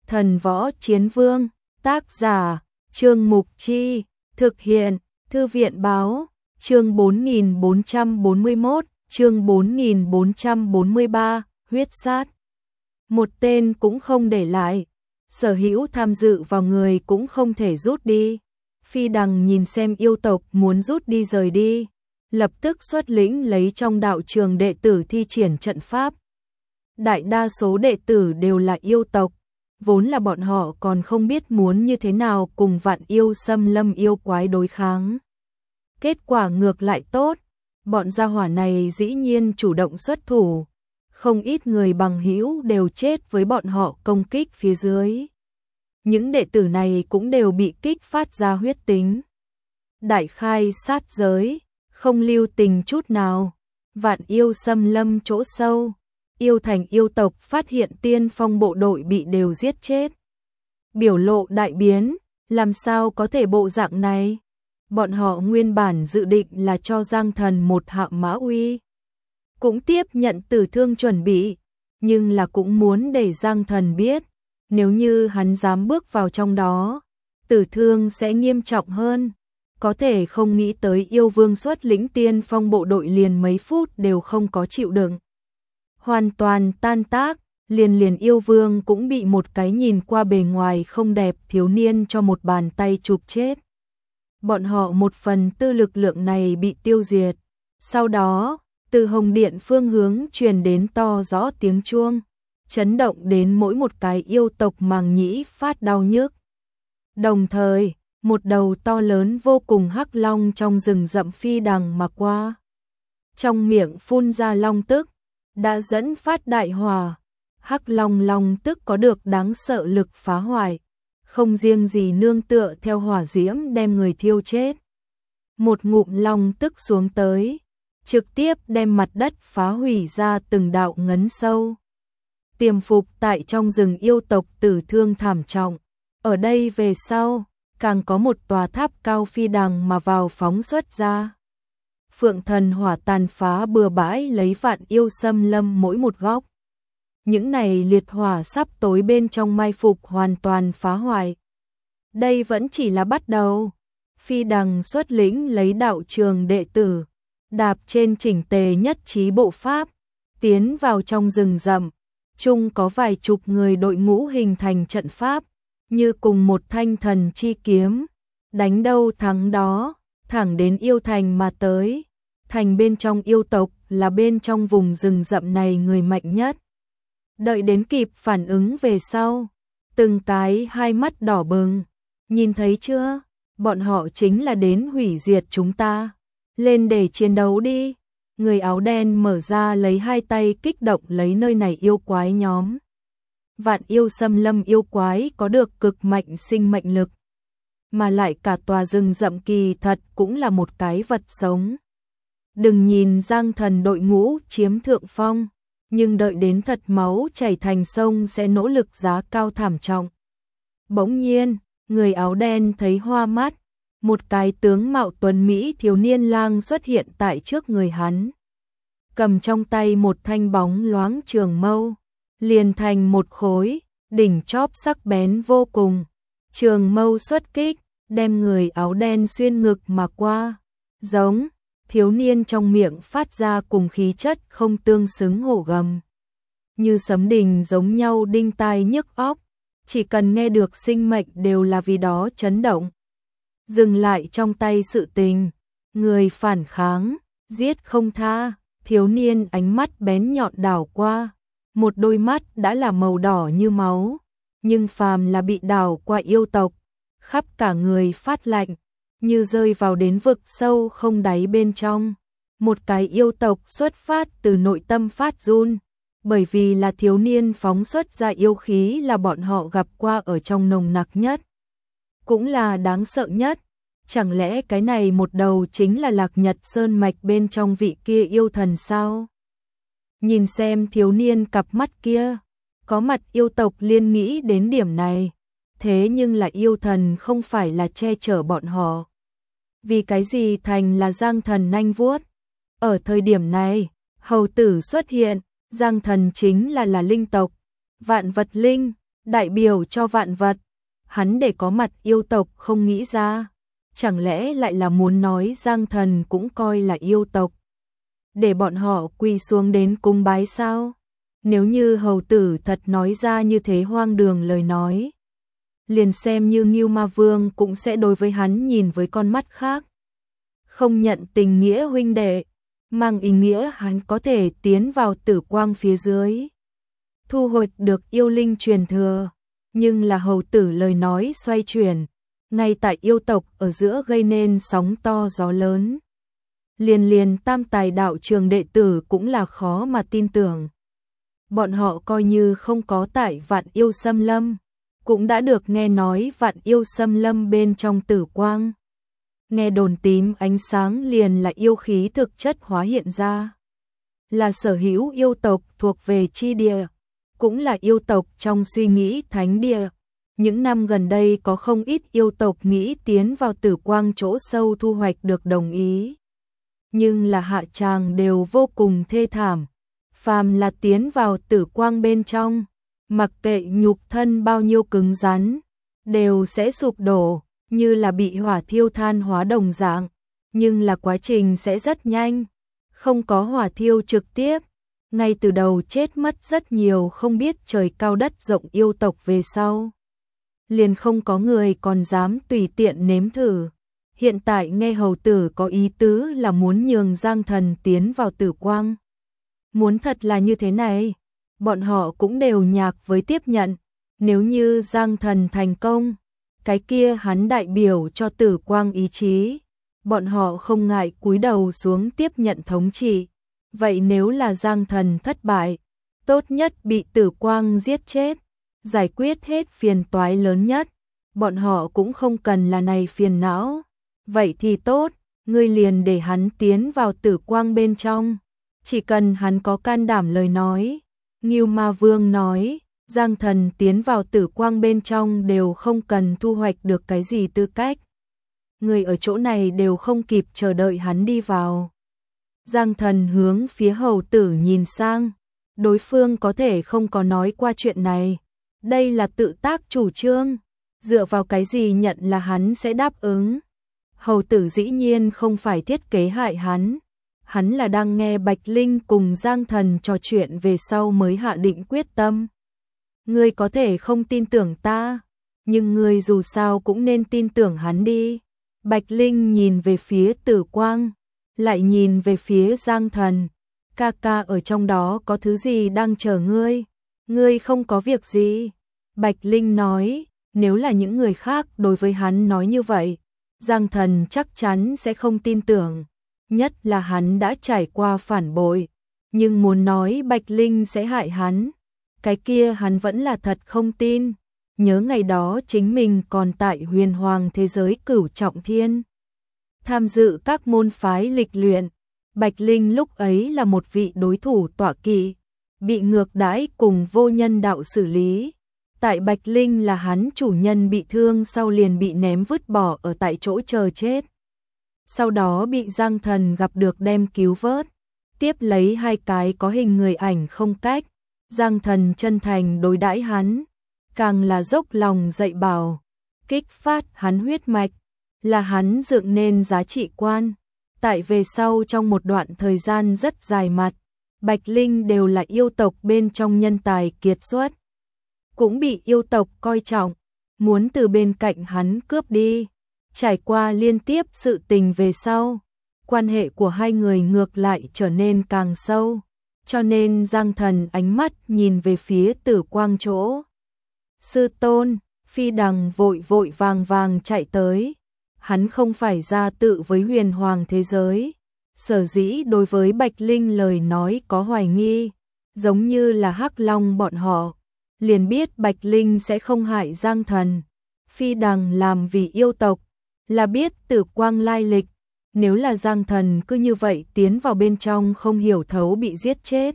Thần Võ Chiến Vương, tác giả, Trương Mục Chi, thực hiện, Thư viện Báo, chương 4441, chương 4443, huyết sát. Một tên cũng không để lại, sở hữu tham dự vào người cũng không thể rút đi. Phi Đằng nhìn xem yêu tộc muốn rút đi rời đi, lập tức xuất lĩnh lấy trong đạo trường đệ tử thi triển trận pháp. Đại đa số đệ tử đều là yêu tộc, vốn là bọn họ còn không biết muốn như thế nào cùng vạn yêu xâm lâm yêu quái đối kháng. Kết quả ngược lại tốt, bọn gia hỏa này dĩ nhiên chủ động xuất thủ, không ít người bằng hữu đều chết với bọn họ công kích phía dưới. Những đệ tử này cũng đều bị kích phát ra huyết tính. Đại khai sát giới, không lưu tình chút nào, vạn yêu xâm lâm chỗ sâu. Yêu thành yêu tộc phát hiện tiên phong bộ đội bị đều giết chết. Biểu lộ đại biến, làm sao có thể bộ dạng này? Bọn họ nguyên bản dự định là cho Giang Thần một hạ mã uy. Cũng tiếp nhận tử thương chuẩn bị, nhưng là cũng muốn để Giang Thần biết, nếu như hắn dám bước vào trong đó, tử thương sẽ nghiêm trọng hơn. Có thể không nghĩ tới yêu vương xuất lĩnh tiên phong bộ đội liền mấy phút đều không có chịu đựng. Hoàn toàn tan tác, liền yêu vương cũng bị một cái nhìn qua bề ngoài không đẹp thiếu niên cho một bàn tay chụp chết. Bọn họ một phần tư lực lượng này bị tiêu diệt. Sau đó, từ Hồng Điện phương hướng truyền đến to rõ tiếng chuông, chấn động đến mỗi một cái yêu tộc màng nhĩ phát đau nhức. Đồng thời, một đầu to lớn vô cùng hắc long trong rừng rậm phi đằng mà qua. Trong miệng phun ra long tức, đã dẫn phát đại hỏa. Hắc long tức có được đáng sợ lực phá hoại, không riêng gì nương tựa theo hỏa diễm đem người thiêu chết. Một ngụm long tức xuống tới, trực tiếp đem mặt đất phá hủy ra từng đạo ngấn sâu. Tiềm phục tại trong rừng yêu tộc tử thương thảm trọng. Ở đây về sau, càng có một tòa tháp cao phi đằng mà vào phóng xuất ra. Phượng thần hỏa tàn phá bừa bãi lấy vạn yêu xâm lâm mỗi một góc. Những này liệt hỏa sắp tối bên trong mai phục hoàn toàn phá hoại. Đây vẫn chỉ là bắt đầu. Phi đằng xuất lĩnh lấy đạo trường đệ tử, đạp trên chỉnh tề nhất trí bộ pháp, tiến vào trong rừng rậm. Chung có vài chục người đội ngũ hình thành trận pháp, như cùng một thanh thần chi kiếm, đánh đâu thắng đó, thẳng đến yêu thành mà tới. Thành bên trong yêu tộc là bên trong vùng rừng rậm này người mạnh nhất. Đợi đến kịp phản ứng về sau, từng cái hai mắt đỏ bừng. Nhìn thấy chưa? Bọn họ chính là đến hủy diệt chúng ta. Lên để chiến đấu đi. Người áo đen mở ra lấy hai tay kích động lấy nơi này yêu quái nhóm. Vạn yêu xâm lâm yêu quái có được cực mạnh sinh mệnh lực. Mà lại cả tòa rừng rậm kỳ thật cũng là một cái vật sống. Đừng nhìn Giang Thần đội ngũ chiếm thượng phong, nhưng đợi đến thật máu chảy thành sông sẽ nỗ lực giá cao thảm trọng. Bỗng nhiên, người áo đen thấy hoa mắt, một cái tướng mạo tuấn mỹ thiếu niên lang xuất hiện tại trước người hắn. Cầm trong tay một thanh bóng loáng trường mâu, liền thành một khối, đỉnh chóp sắc bén vô cùng. Trường mâu xuất kích, đem người áo đen xuyên ngực mà qua. Giống, thiếu niên trong miệng phát ra cùng khí chất không tương xứng hổ gầm. Như sấm đình giống nhau đinh tai nhức óc, chỉ cần nghe được sinh mệnh đều là vì đó chấn động. Dừng lại trong tay sự tình, người phản kháng, giết không tha, thiếu niên ánh mắt bén nhọn đảo qua, một đôi mắt đã là màu đỏ như máu, nhưng phàm là bị đảo qua yêu tộc, khắp cả người phát lạnh, như rơi vào đến vực sâu không đáy bên trong. Một cái yêu tộc xuất phát từ nội tâm phát run, bởi vì là thiếu niên phóng xuất ra yêu khí là bọn họ gặp qua ở trong nồng nặc nhất, cũng là đáng sợ nhất. Chẳng lẽ cái này một đầu chính là Lạc Nhật Sơn mạch bên trong vị kia yêu thần sao? Nhìn xem thiếu niên cặp mắt kia, có mặt yêu tộc liên nghĩ đến điểm này, thế nhưng là yêu thần không phải là che chở bọn họ. Vì cái gì thành là Giang Thần nanh vuốt? Ở thời điểm này, hầu tử xuất hiện, Giang Thần chính là linh tộc, vạn vật linh, đại biểu cho vạn vật. Hắn để có mặt yêu tộc không nghĩ ra, chẳng lẽ lại là muốn nói Giang Thần cũng coi là yêu tộc, để bọn họ quỳ xuống đến cung bái sao? Nếu như hầu tử thật nói ra như thế hoang đường lời nói, liền xem như Ngưu Ma Vương cũng sẽ đối với hắn nhìn với con mắt khác. Không nhận tình nghĩa huynh đệ, mang ý nghĩa hắn có thể tiến vào tử quang phía dưới, thu hồi được yêu linh truyền thừa. Nhưng là hầu tử lời nói xoay chuyển, ngay tại yêu tộc ở giữa gây nên sóng to gió lớn. Liền tam tài đạo trường đệ tử cũng là khó mà tin tưởng. Bọn họ coi như không có tại Vạn Yêu Xâm Lâm, cũng đã được nghe nói Vạn Yêu Xâm Lâm bên trong tử quang. Nghe đồn tím ánh sáng liền là yêu khí thực chất hóa hiện ra, là sở hữu yêu tộc thuộc về chi địa, cũng là yêu tộc trong suy nghĩ thánh địa. Những năm gần đây có không ít yêu tộc nghĩ tiến vào tử quang chỗ sâu thu hoạch được đồng ý, nhưng là hạ tràng đều vô cùng thê thảm. Phàm là tiến vào tử quang bên trong, mặc kệ nhục thân bao nhiêu cứng rắn, đều sẽ sụp đổ, như là bị hỏa thiêu than hóa đồng dạng, nhưng là quá trình sẽ rất nhanh, không có hỏa thiêu trực tiếp. Ngay từ đầu chết mất rất nhiều không biết trời cao đất rộng yêu tộc về sau, liền không có người còn dám tùy tiện nếm thử. Hiện tại nghe hầu tử có ý tứ là muốn nhường Giang Thần tiến vào tử quang. Muốn thật là như thế này, bọn họ cũng đều nhạc với tiếp nhận. Nếu như Giang Thần thành công, cái kia hắn đại biểu cho tử quang ý chí, bọn họ không ngại cúi đầu xuống tiếp nhận thống trị. Vậy nếu là Giang Thần thất bại, tốt nhất bị tử quang giết chết, giải quyết hết phiền toái lớn nhất, bọn họ cũng không cần là này phiền não. Vậy thì tốt, ngươi liền để hắn tiến vào tử quang bên trong, chỉ cần hắn có can đảm lời nói. Ngưu Ma Vương nói, Giang Thần tiến vào tử quang bên trong đều không cần thu hoạch được cái gì tư cách. Người ở chỗ này đều không kịp chờ đợi hắn đi vào. Giang Thần hướng phía hầu tử nhìn sang, đối phương có thể không có nói qua chuyện này. Đây là tự tác chủ trương, dựa vào cái gì nhận là hắn sẽ đáp ứng. Hầu tử dĩ nhiên không phải thiết kế hại hắn là đang nghe Bạch Linh cùng Giang Thần trò chuyện về sau mới hạ định quyết tâm. Ngươi có thể không tin tưởng ta, nhưng ngươi dù sao cũng nên tin tưởng hắn đi. Bạch Linh nhìn về phía tử quang, lại nhìn về phía Giang Thần. Ca ca ở trong đó có thứ gì đang chờ ngươi? Ngươi không có việc gì. Bạch Linh nói, nếu là những người khác đối với hắn nói như vậy, Giang Thần chắc chắn sẽ không tin tưởng. Nhất là hắn đã trải qua phản bội, nhưng muốn nói Bạch Linh sẽ hại hắn, cái kia hắn vẫn là thật không tin. Nhớ ngày đó chính mình còn tại Huyền Hoàng thế giới Cửu Trọng Thiên, tham dự các môn phái lịch luyện. Bạch Linh lúc ấy là một vị đối thủ tọa kỵ, bị ngược đãi cùng vô nhân đạo xử lý. Tại Bạch Linh là hắn chủ nhân bị thương sau liền bị ném vứt bỏ ở tại chỗ chờ chết. Sau đó bị Giang Thần gặp được đem cứu vớt, tiếp lấy 2 cái có hình người ảnh không cách. Giang Thần chân thành đối đãi hắn, càng là dốc lòng dạy bảo, kích phát hắn huyết mạch, là hắn dựng nên giá trị quan. Tại về sau trong một đoạn thời gian rất dài mặt, Bạch Linh đều là yêu tộc bên trong nhân tài kiệt xuất, cũng bị yêu tộc coi trọng, muốn từ bên cạnh hắn cướp đi. Trải qua liên tiếp sự tình về sau, quan hệ của hai người ngược lại trở nên càng sâu, cho nên Giang Thần ánh mắt nhìn về phía tử quang chỗ. Sư tôn, Phi Đằng vội vội vàng chạy tới. Hắn không phải ra tự với Huyền Hoàng thế giới, sở dĩ đối với Bạch Linh lời nói có hoài nghi, giống như là Hắc Long bọn họ, liền biết Bạch Linh sẽ không hại Giang Thần. Phi Đằng làm vì yêu tộc, là biết tử quang lai lịch, nếu là Giang Thần cứ như vậy tiến vào bên trong không hiểu thấu bị giết chết,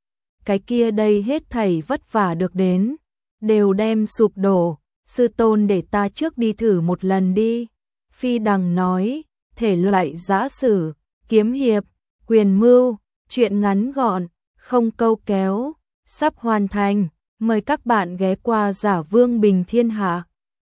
cái kia đây hết thảy vất vả được đến, đều đem sụp đổ. Sư tôn để ta trước đi thử một lần đi. Phi Đằng nói, thể loại giã sử, kiếm hiệp, quyền mưu, chuyện ngắn gọn, không câu kéo, sắp hoàn thành. Mời các bạn ghé qua Giả Vương Bình Thiên Hạ.